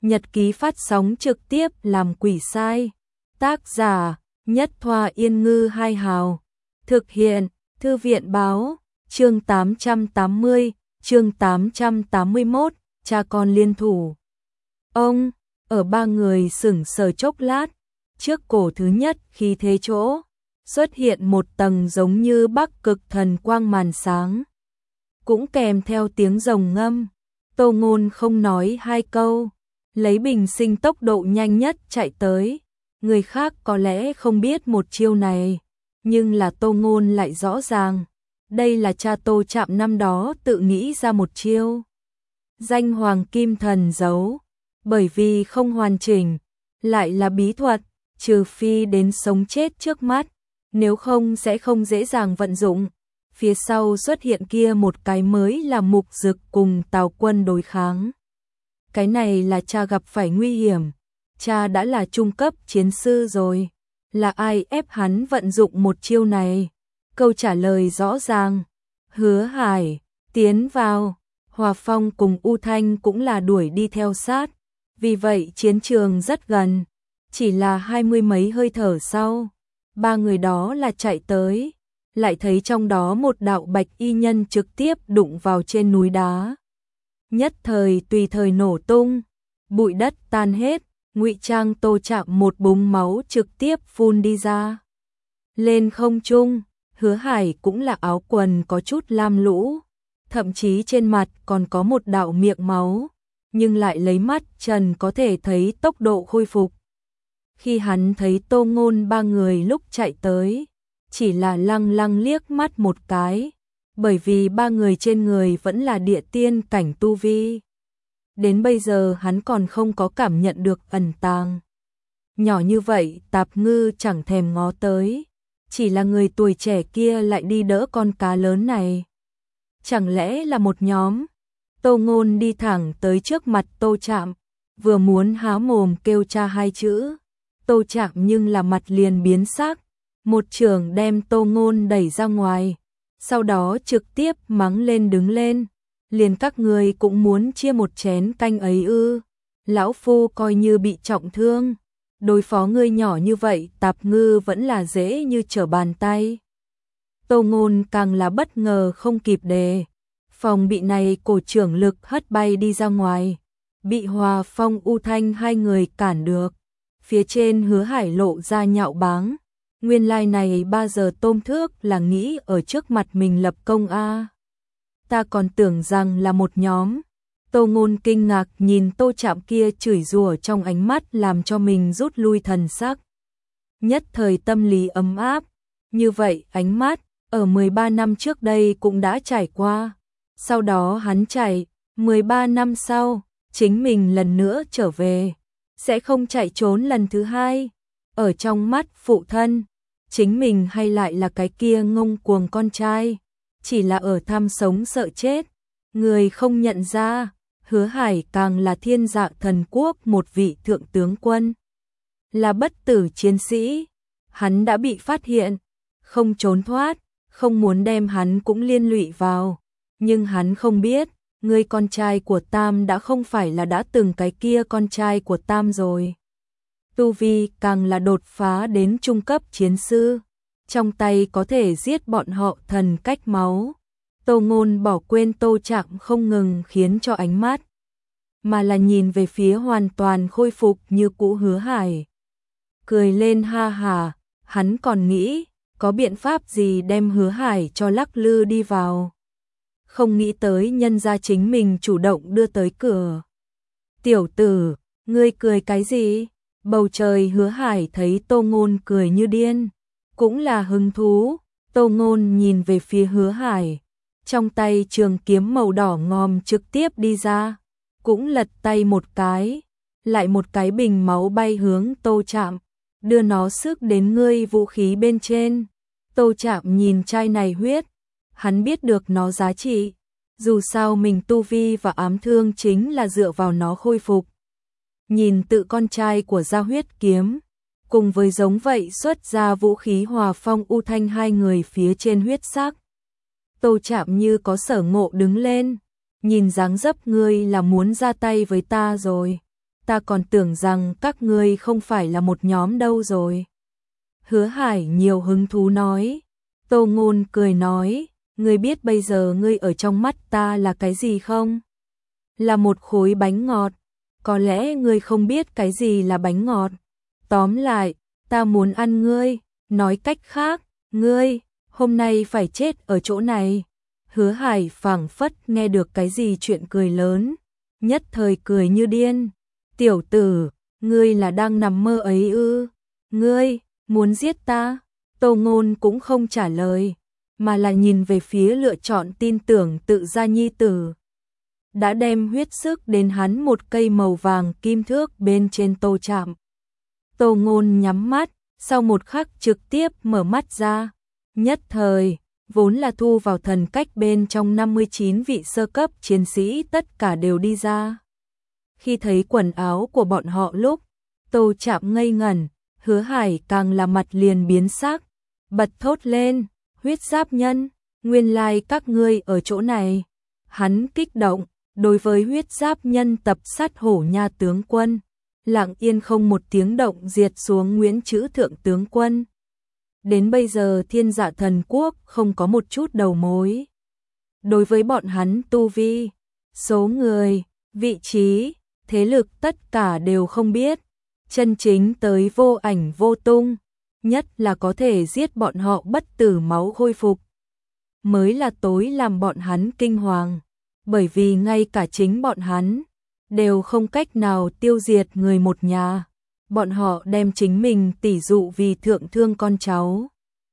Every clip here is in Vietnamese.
Nhật ký phát sóng trực tiếp làm quỷ sai. Tác giả Nhất Thoa Yên Ngư Hai Hào. Thực hiện Thư viện Báo. Chương 880, chương 881, cha con liên thủ. Ông, ở ba người sững sờ chốc lát, trước cổ thứ nhất khi thế chỗ, xuất hiện một tầng giống như Bắc Cực thần quang màn sáng. Cũng kèm theo tiếng rồng ngâm, Tô Ngôn không nói hai câu, lấy bình sinh tốc độ nhanh nhất chạy tới. Người khác có lẽ không biết một chiêu này, nhưng là Tô Ngôn lại rõ ràng. Đây là cha Tô Trạm năm đó tự nghĩ ra một chiêu. Danh Hoàng Kim Thần Dấu, bởi vì không hoàn chỉnh, lại là bí thuật, trừ phi đến sống chết trước mắt, nếu không sẽ không dễ dàng vận dụng. Phía sau xuất hiện kia một cái mới là Mục Dực cùng Tào Quân đối kháng. Cái này là cha gặp phải nguy hiểm, cha đã là trung cấp chiến sư rồi, là ai ép hắn vận dụng một chiêu này? Câu trả lời rõ ràng, Hứa Hải, tiến vào. Hòa Phong cùng U Thanh cũng là đuổi đi theo sát, vì vậy chiến trường rất gần, chỉ là 20 mấy hơi thở sau, ba người đó là chạy tới, lại thấy trong đó một đạo bạch y nhân trực tiếp đụng vào trên núi đá. Nhất thời tùy thời nổ tung, bụi đất tan hết, ngụy trang Tô Trạm một búng máu trực tiếp phun đi ra. Lên không trung, Hứa Hải cũng là áo quần có chút lam lũ, thậm chí trên mặt còn có một đạo miệng máu, nhưng lại lấy mắt trần có thể thấy tốc độ khôi phục. Khi hắn thấy Tô Ngôn ba người lúc chạy tới, chỉ là lăng lăng liếc mắt một cái, bởi vì ba người trên người vẫn là địa tiên cảnh tu vi. Đến bây giờ hắn còn không có cảm nhận được ẩn tàng. Nhỏ như vậy Tạp Ngư chẳng thèm ngó tới, chỉ là người tuổi trẻ kia lại đi đỡ con cá lớn này. Chẳng lẽ là một nhóm? Tô Ngôn đi thẳng tới trước mặt Tô Trạm, vừa muốn há mồm kêu cha hai chữ. Tô Trạm nhưng là mặt liền biến sắc, một chưởng đem Tô Ngôn đẩy ra ngoài, sau đó trực tiếp mắng lên đứng lên. Liền các người cũng muốn chia một chén canh ấy ư? Lão phu coi như bị trọng thương, đối phó ngươi nhỏ như vậy Tạp Ngư vẫn là dễ như trở bàn tay. Tô Ngôn càng là bất ngờ không kịp đề phòng bị này, cổ trưởng lực hất bay đi ra ngoài, bị Hòa Phong U Thanh hai người cản được. Phía trên Hứa Hải lộ ra nhạo báng, nguyên lai này 3 giờ tôm thước là nghĩ ở trước mặt mình lập công a. Ta còn tưởng rằng là một nhóm. Tô Ngôn kinh ngạc nhìn Tô Trạm kia chửi rủa, trong ánh mắt làm cho mình rút lui thần sắc. Nhất thời tâm lý ấm áp, như vậy ánh mắt ở 13 năm trước đây cũng đã trải qua. Sau đó hắn chạy, 13 năm sau, chính mình lần nữa trở về, sẽ không chạy trốn lần thứ hai. Ở trong mắt phụ thân, chính mình hay lại là cái kia ngông cuồng con trai, chỉ là ở tham sống sợ chết, người không nhận ra. Hứa Hải càng là Thiên Dạ Thần Quốc một vị thượng tướng quân, là bất tử chiến sĩ. Hắn đã bị phát hiện, không trốn thoát, không muốn đem hắn cũng liên lụy vào. Nhưng hắn không biết, người con trai của Tam đã không phải là đã từng cái kia con trai của Tam rồi. Tu vi càng là đột phá đến trung cấp chiến sư, trong tay có thể giết bọn họ thần cách máu. Tô Ngôn bỏ quên Tô Trạm không ngừng khiến cho ánh mắt, mà là nhìn về phía hoàn toàn khôi phục như cũ Hứa Hải. Cười lên ha hà, hắn còn nghĩ, có biện pháp gì đem Hứa Hải cho lắc lư đi vào. Không nghĩ tới nhân gia chính mình chủ động đưa tới cửa. Tiểu tử, ngươi cười cái gì? Bầu trời Hứa Hải thấy Tô Ngôn cười như điên, cũng là hứng thú. Tô Ngôn nhìn về phía Hứa Hải, trong tay trường kiếm màu đỏ ngòm trực tiếp đi ra, cũng lật tay một cái, lại một cái bình máu bay hướng Tô Trạm, đưa nó sức đến ngươi vũ khí bên trên. Tô Trạm nhìn chai này huyết, hắn biết được nó giá trị, dù sao mình tu vi và ám thương chính là dựa vào nó khôi phục. Nhìn tự con trai của Gia Huyết Kiếm, cùng với giống vậy xuất ra vũ khí Hòa Phong U Thanh hai người phía trên huyết sắc. Tô Trạm như có sở ngộ đứng lên, nhìn dáng dấp ngươi là muốn ra tay với ta rồi. ta còn tưởng rằng các ngươi không phải là một nhóm đâu rồi. Hứa Hải nhiều hứng thú nói. Tô Ngôn cười nói, ngươi biết bây giờ ngươi ở trong mắt ta là cái gì không? Là một khối bánh ngọt. Có lẽ ngươi không biết cái gì là bánh ngọt. Tóm lại, ta muốn ăn ngươi. Nói cách khác, ngươi hôm nay phải chết ở chỗ này. Hứa Hải phảng phất nghe được cái gì chuyện cười lớn, nhất thời cười như điên. Tiểu tử, ngươi là đang nằm mơ ấy ư? Ngươi muốn giết ta? Tô Ngôn cũng không trả lời, mà là nhìn về phía lựa chọn tin tưởng tự gia nhi tử. Đã đem huyết sức đến hắn một cây màu vàng kim thước bên trên tô chạm. Tô Ngôn nhắm mắt, sau một khắc trực tiếp mở mắt ra. Nhất thời, vốn là thu vào thần cách bên trong 59 vị sơ cấp chiến sĩ tất cả đều đi ra. Khi thấy quần áo của bọn họ lúc, Tô Chạm ngây ngẩn, Hứa Hải càng là mặt liền biến sắc, bật thốt lên, huyết giáp nhân, nguyên lai các ngươi ở chỗ này. Hắn kích động, đối với huyết giáp nhân tập sát Hổ Nha tướng quân, lặng yên không một tiếng động diệt xuống Nguyễn Chữ thượng tướng quân. Đến bây giờ Thiên Dạ Thần Quốc không có một chút đầu mối. Đối với bọn hắn tu vi, số người, vị trí, thế lực tất cả đều không biết. Chân chính tới vô ảnh vô tung, nhất là có thể giết bọn họ bất tử máu khôi phục, mới là tối làm bọn hắn kinh hoàng. Bởi vì ngay cả chính bọn hắn đều không cách nào tiêu diệt người một nhà. Bọn họ đem chính mình tỉ dụ vì thượng thương con cháu.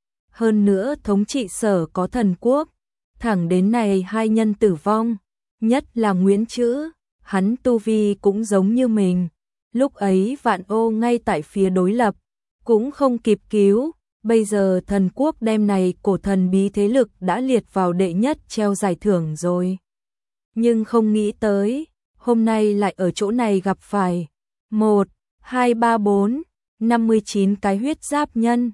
Hơn nữa thống trị sở có thần quốc, thẳng đến này hai nhân tử vong, nhất là Nguyễn Chữ, hắn tu vi cũng giống như mình. Lúc ấy Vạn Ô ngay tại phía đối lập, cũng không kịp cứu, bây giờ thần quốc đem này cổ thần bí thế lực đã liệt vào đệ nhất treo giải thưởng rồi. Nhưng không nghĩ tới, hôm nay lại ở chỗ này gặp phải 1, 2, 3, 4, 59 cái huyết giáp nhân,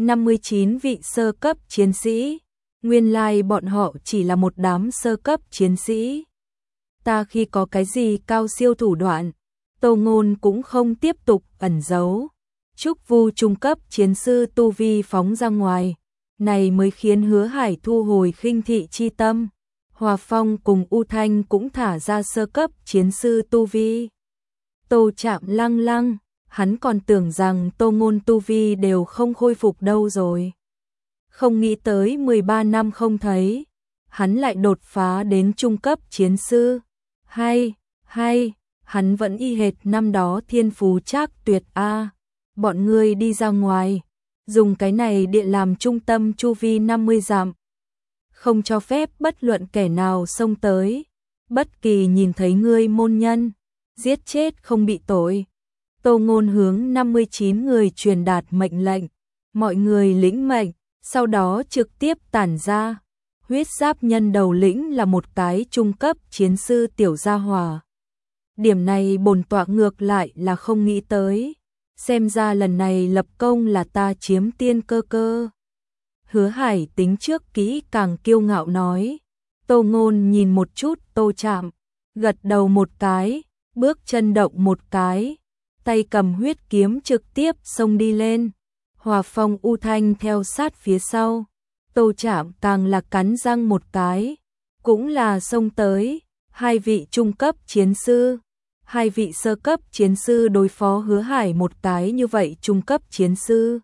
59 vị sơ cấp chiến sĩ. Nguyên lai bọn họ chỉ là một đám sơ cấp chiến sĩ. Ta khi có cái gì cao siêu thủ đoạn, Tô Ngôn cũng không tiếp tục ẩn giấu. Trúc Vu trung cấp chiến sư tu vi phóng ra ngoài, này mới khiến Hứa Hải thu hồi khinh thị chi tâm. Hòa Phong cùng U Thanh cũng thả ra sơ cấp chiến sư tu vi. Tô Chạm lăng lăng, hắn còn tưởng rằng Tô Ngôn tu vi đều không khôi phục đâu rồi. Không nghĩ tới 13 năm không thấy, hắn lại đột phá đến trung cấp chiến sư. Hay, hắn vẫn y hệt năm đó thiên phú trác tuyệt a. Bọn ngươi đi ra ngoài, dùng cái này địa làm trung tâm chu vi 50 dặm. Không cho phép bất luận kẻ nào xông tới, bất kỳ nhìn thấy ngươi môn nhân, giết chết không bị tội. Tô Ngôn hướng 59 người truyền đạt mệnh lệnh, mọi người lĩnh mệnh, sau đó trực tiếp tản ra. Huyết giáp nhân đầu lĩnh là một cái trung cấp chiến sư tiểu gia hỏa. Điểm này bổn tọa ngược lại là không nghĩ tới, xem ra lần này lập công là ta chiếm tiên cơ. Hứa Hải tính trước kỹ càng kiêu ngạo nói. Tô Ngôn nhìn một chút Tô Chạm, gật đầu một cái, bước chân động một cái, tay cầm huyết kiếm trực tiếp xông đi lên. Hòa Phong U Thanh theo sát phía sau. Tô Chạm càng là cắn răng một cái, cũng là xông tới. Hai vị trung cấp chiến sư, hai vị sơ cấp chiến sư đối phó Hứa Hải một cái như vậy trung cấp chiến sư.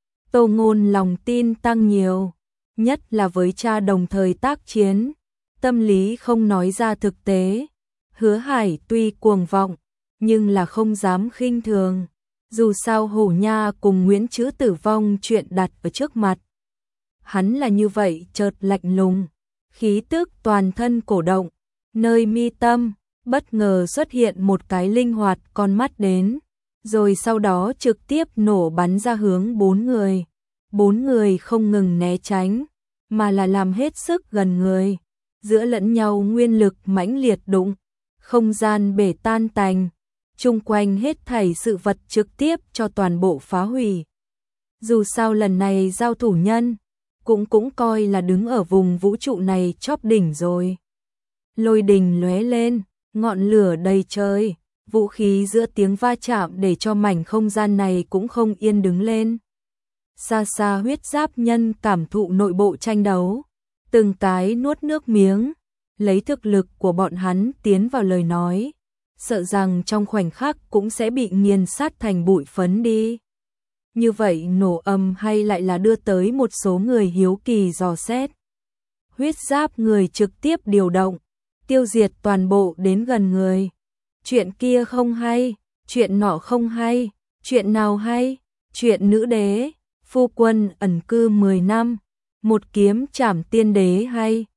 Tô Ngôn lòng tin tăng nhiều, nhất là với cha đồng thời tác chiến, tâm lý không nói ra thực tế. Hứa Hải tuy cuồng vọng, nhưng là không dám khinh thường. Dù sao Hổ Nha cùng Nguyễn Chữ tử vong chuyện đặt ở trước mặt. Hắn là như vậy chợt lạnh lùng, khí tức toàn thân cổ động, nơi mi tâm, bất ngờ xuất hiện một cái linh hoạt con mắt đến, rồi sau đó trực tiếp nổ bắn ra hướng 4 người. 4 người không ngừng né tránh, mà là làm hết sức gần người, giữa lẫn nhau nguyên lực mãnh liệt đụng, không gian bể tan tành, chung quanh hết thảy sự vật trực tiếp cho toàn bộ phá hủy. Dù sao lần này giao thủ nhân, cũng coi là đứng ở vùng vũ trụ này chóp đỉnh rồi. Lôi đình lóe lên, ngọn lửa đầy trời, Vũ khí giữa tiếng va chạm để cho mảnh không gian này cũng không yên đứng lên. Xa xa huyết giáp nhân cảm thụ nội bộ tranh đấu, từng cái nuốt nước miếng, lấy thực lực của bọn hắn tiến vào lời nói, sợ rằng trong khoảnh khắc cũng sẽ bị nghiền sát thành bụi phấn đi. Như vậy nổ ầm hay lại là đưa tới một số người hiếu kỳ dò xét. Huyết giáp người trực tiếp điều động, tiêu diệt toàn bộ đến gần người. Chuyện kia không hay, chuyện nọ không hay, chuyện nào hay, chuyện nữ đế, phu quân ẩn cư 10 năm, một kiếm trảm tiên đế hay.